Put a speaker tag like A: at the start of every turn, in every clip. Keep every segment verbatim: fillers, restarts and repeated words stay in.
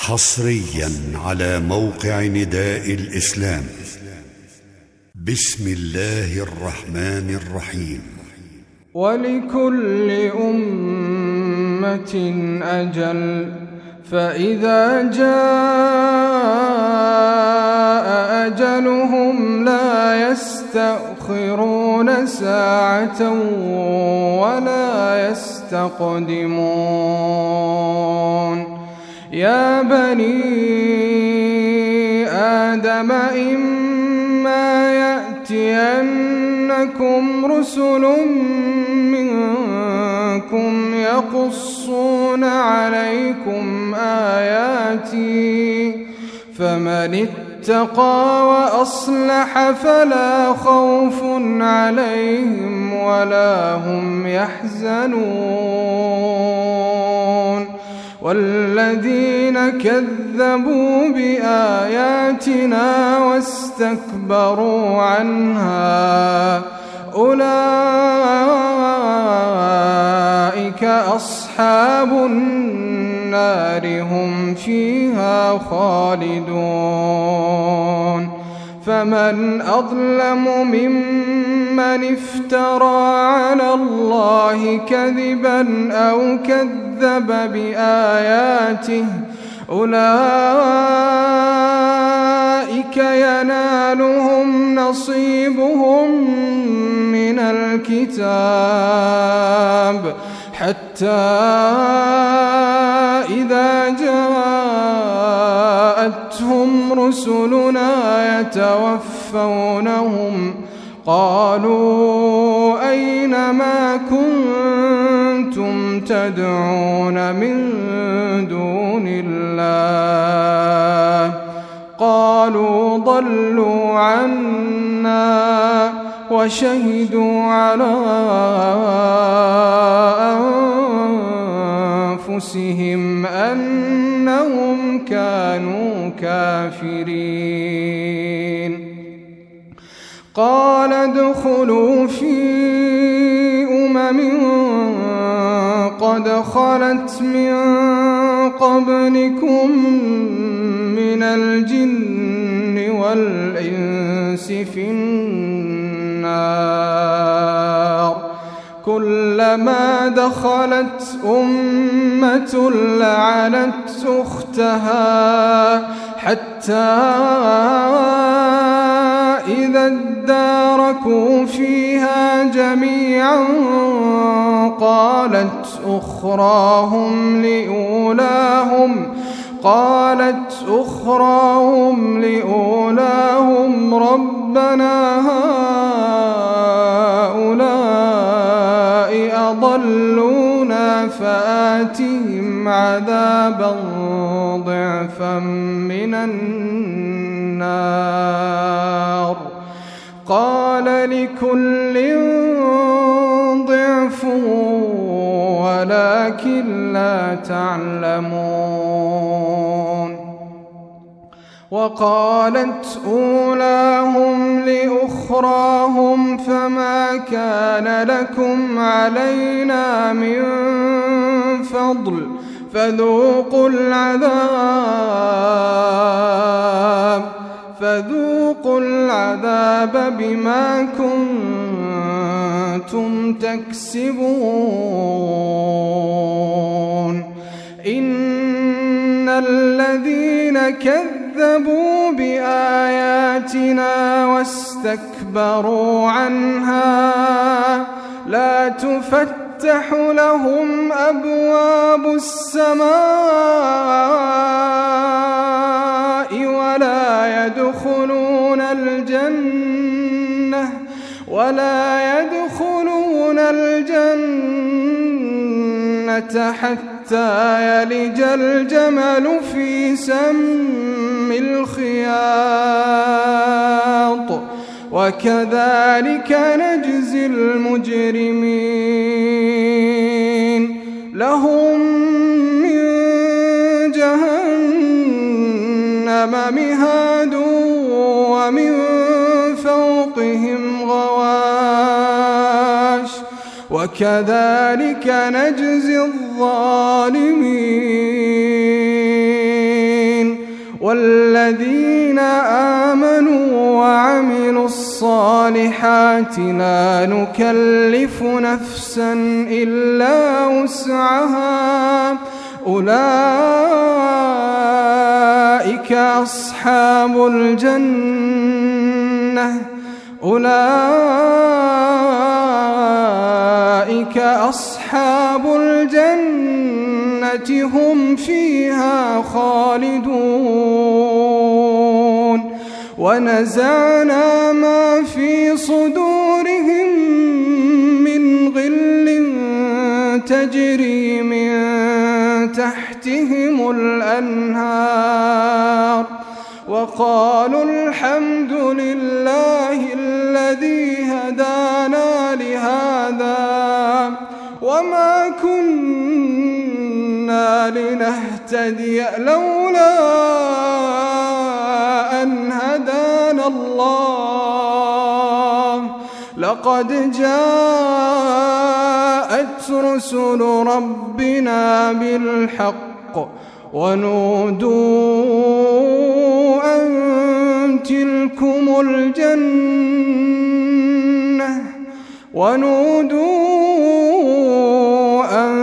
A: حصريا على موقع نداء الإسلام. بسم الله الرحمن الرحيم.
B: ولكل أمة أجل فإذا جاء أجلهم لا يستأخرون ساعة ولا يستقدمون. يا بني آدم إما يأتينكم رسل منكم يقصون عليكم آياتي فمن اتقى وأصلح فلا خوف عليهم ولا هم يحزنون. والذين كذبوا بآياتنا واستكبروا عنها أولئك أصحاب النار هم فيها خالدون. فمن أظلم ممن افترى على الله كذبا أو كذب بآياته أولئك ينالهم نصيبهم من الكتاب حتى إذا جاءتهم رسلنا يتوفونهم قالوا أين ما كنتم تدعون من دون الله قالوا ضلوا عنا وشهدوا على أنفسهم أنهم كانوا كافرين. قال ادخلوا في أمم قد خلت من قبلكم من الجن والإنس في النار كلما دخلت أمة لعنت أختها حتى إذا اداركوا فيها جميعا قالت أخراهم لأولاهم قالت أخراهم لأولاهم ربنا هؤلاء أضلونا فآتهم عذابا ضعفا من النار قال لكل ضعف ولكن لا تعلمون. وقالت أولاهم لأخراهم فما كان لكم علينا من فضل فذوقوا العذاب فذوقوا العذاب بما كنتم تكسبون. إن الذين كذبوا بآياتنا واستكبروا عنها لا تفتح لهم أبواب السماء ولا يدخلون الجنة ولا يدخلون الجنة حتى يلج الجمل في سم الخياط وكذلك نجزي المجرمين. لهم من جهنم مهاد ومن فوقهم غواش وكذلك نجزي الظالمين. والذين آمنوا وعملوا الصالحات لا نكلف نفسا إلا وسعها أولئك أصحاب الجنة أولئك أصحاب الجنة هم فيها خالدون ونزعنا ما في صدورهم من غل تجري من تحتهم الأنهار وقالوا الحمد لله الذي هدانا لهذا وما كنا لنهتدي لولا أن هدانا الله لقد جاءت رسل ربنا بالحق ونودوا أن تلكم الجنة ونودوا أن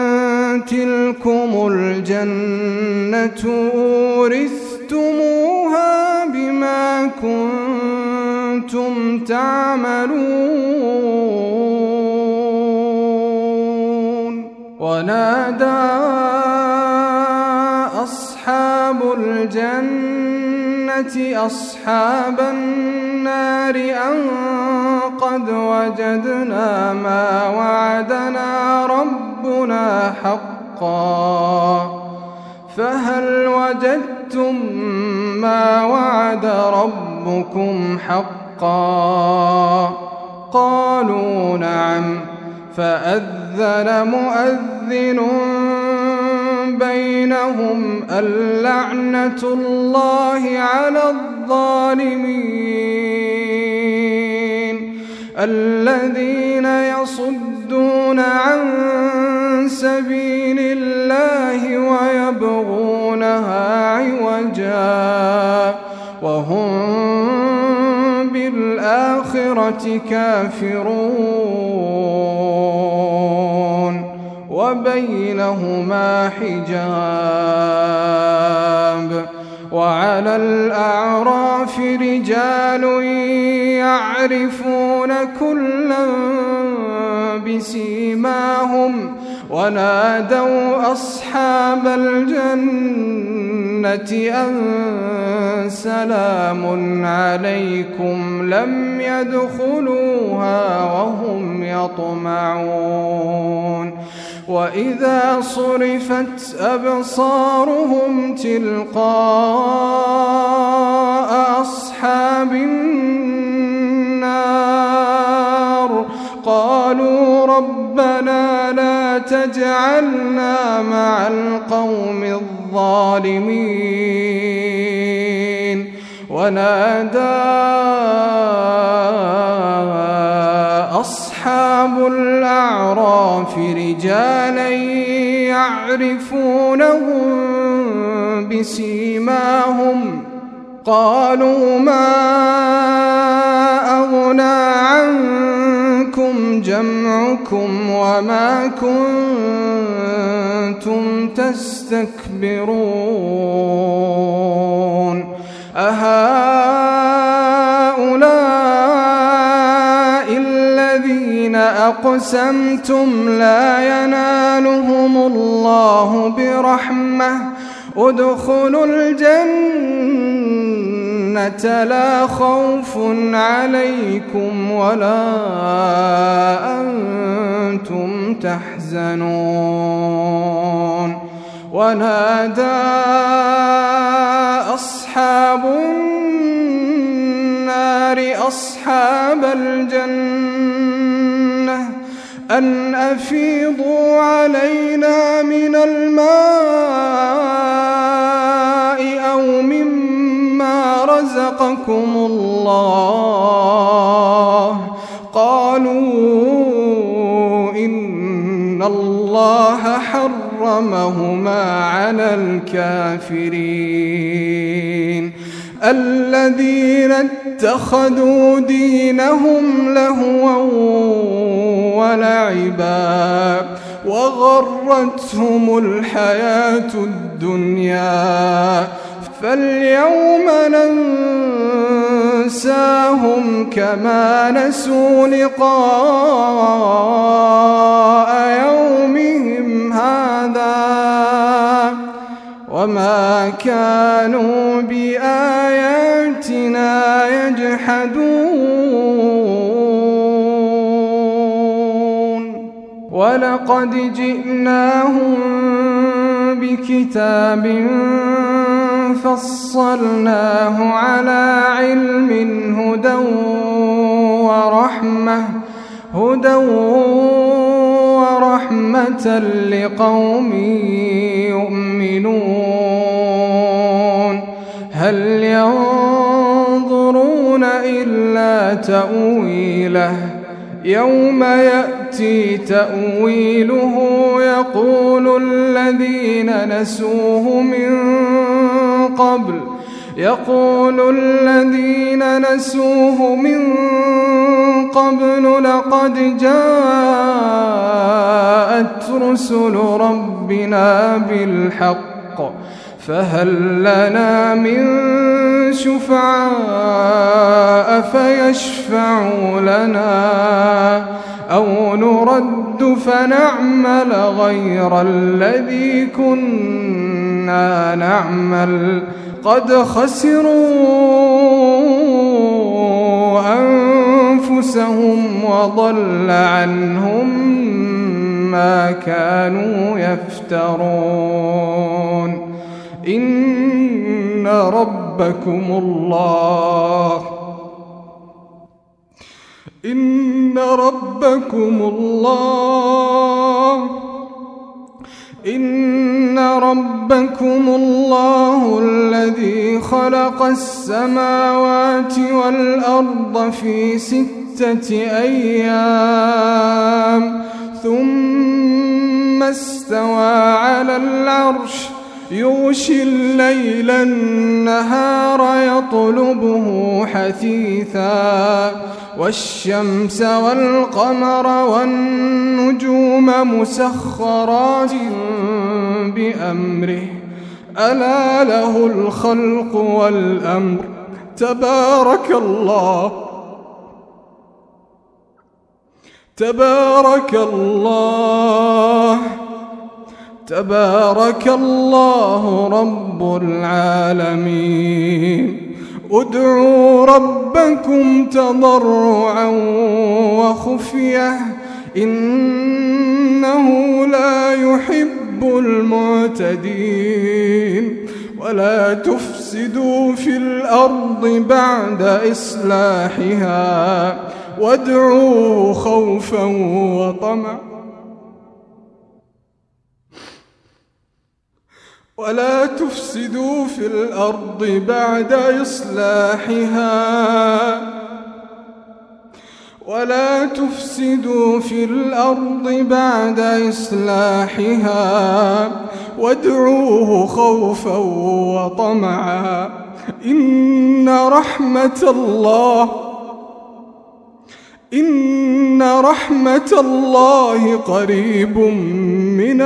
B: تلكم الجنة أورثتموها بما كنتم تعملون ونادى أصحاب الجنة أصحاب النار أن قد وجدنا ما وعدنا ربنا حقا فهل وجدتم ما وعد ربكم حقا قالوا نعم فأذن مؤذن بينهم اللعنة الله على الظالمين الذين يصدون عن سبيل الله ويبغونها عوجا وهم بالآخرة كافرون وبينهما حجاب وعلى الأعراف رجال يعرفون كلا بسيماهم ونادوا أصحاب الجنة أن سلام عليكم لم يدخلوها وهم يطمعون وإذا صرفت أبصارهم تلقاء أصحاب النار قالوا ربنا لا تجعلنا مع القوم الظالمين ونادى أصحاب الأعراف رجالا يعرفونهم بسيماهم قالوا ما أغنى عنكم جمعكم وما كنتم تستكبرون أهؤلاء الذين أقسمتم لا ينالهم الله برحمة ادخلوا الجنة لا خوف عليكم ولا أنتم تحزنون ونادى أصحاب النار أصحاب الجنة أن أفيضوا علينا من الماء أو مما رزقكم الله قالوا إن الله حرم حرمهما على الكافرين الذين اتخذوا دينهم لهوا ولعبا وغرتهم الحياة الدنيا فاليوم ننساهم كما نسوا لقاء يومهم هذا وما كانوا بآياتنا يجحدون ولقد جئناهم بكتاب فصلناه على علم هدى ورحمة هدى ورحمة لقوم يؤمنون هل ينظرون إلا تأويله يوم يأتي تأويله يقول الذين نسوه من قبل يقول الذين نسوه من قبل لقد جاءت رسل ربنا بالحق فهل لنا من شفعاء فيشفعوا لنا أو نرد فنعمل غير الذي كنا نعمل قد خسروا أنفسهم وضل عنهم ما كانوا يفترون إن ربكم الله إن ربكم الله إن ربكم الله الذي خلق السماوات والأرض في ستة أيام ثم استوى على العرش يغشي الليل النهار يطلبه حثيثا والشمس والقمر والنجوم مسخرات بأمره ألا له الخلق والأمر تبارك الله تبارك الله تبارك الله رب العالمين ادعوا ربكم تضرعا وخفية إنه لا يحب المعتدين ولا تفسدوا في الأرض بعد إصلاحها وادعوه خوفا وطمعا ولا تفسدوا في الأرض بعد إصلاحها ولا تفسدوا في الأرض بعد إصلاحها وادعوه خوفا وطمعا إن رحمة الله إن رحمة الله قريب من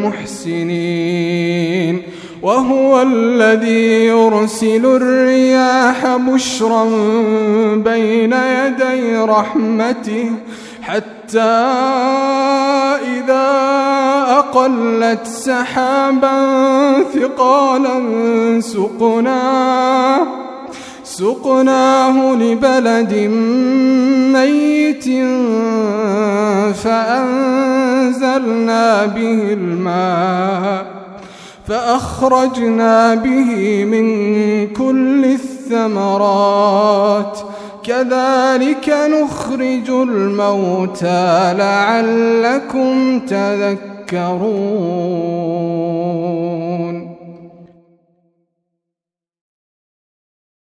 B: المحسنين وهو الذي يرسل الرياح بشرا بين يدي رحمته حتى إذا أقلت سحابا ثقالا سقناه سقناه لبلد ميت فأنزلنا به الماء فأخرجنا به من كل الثمرات كذلك نخرج الموتى لعلكم تذكرون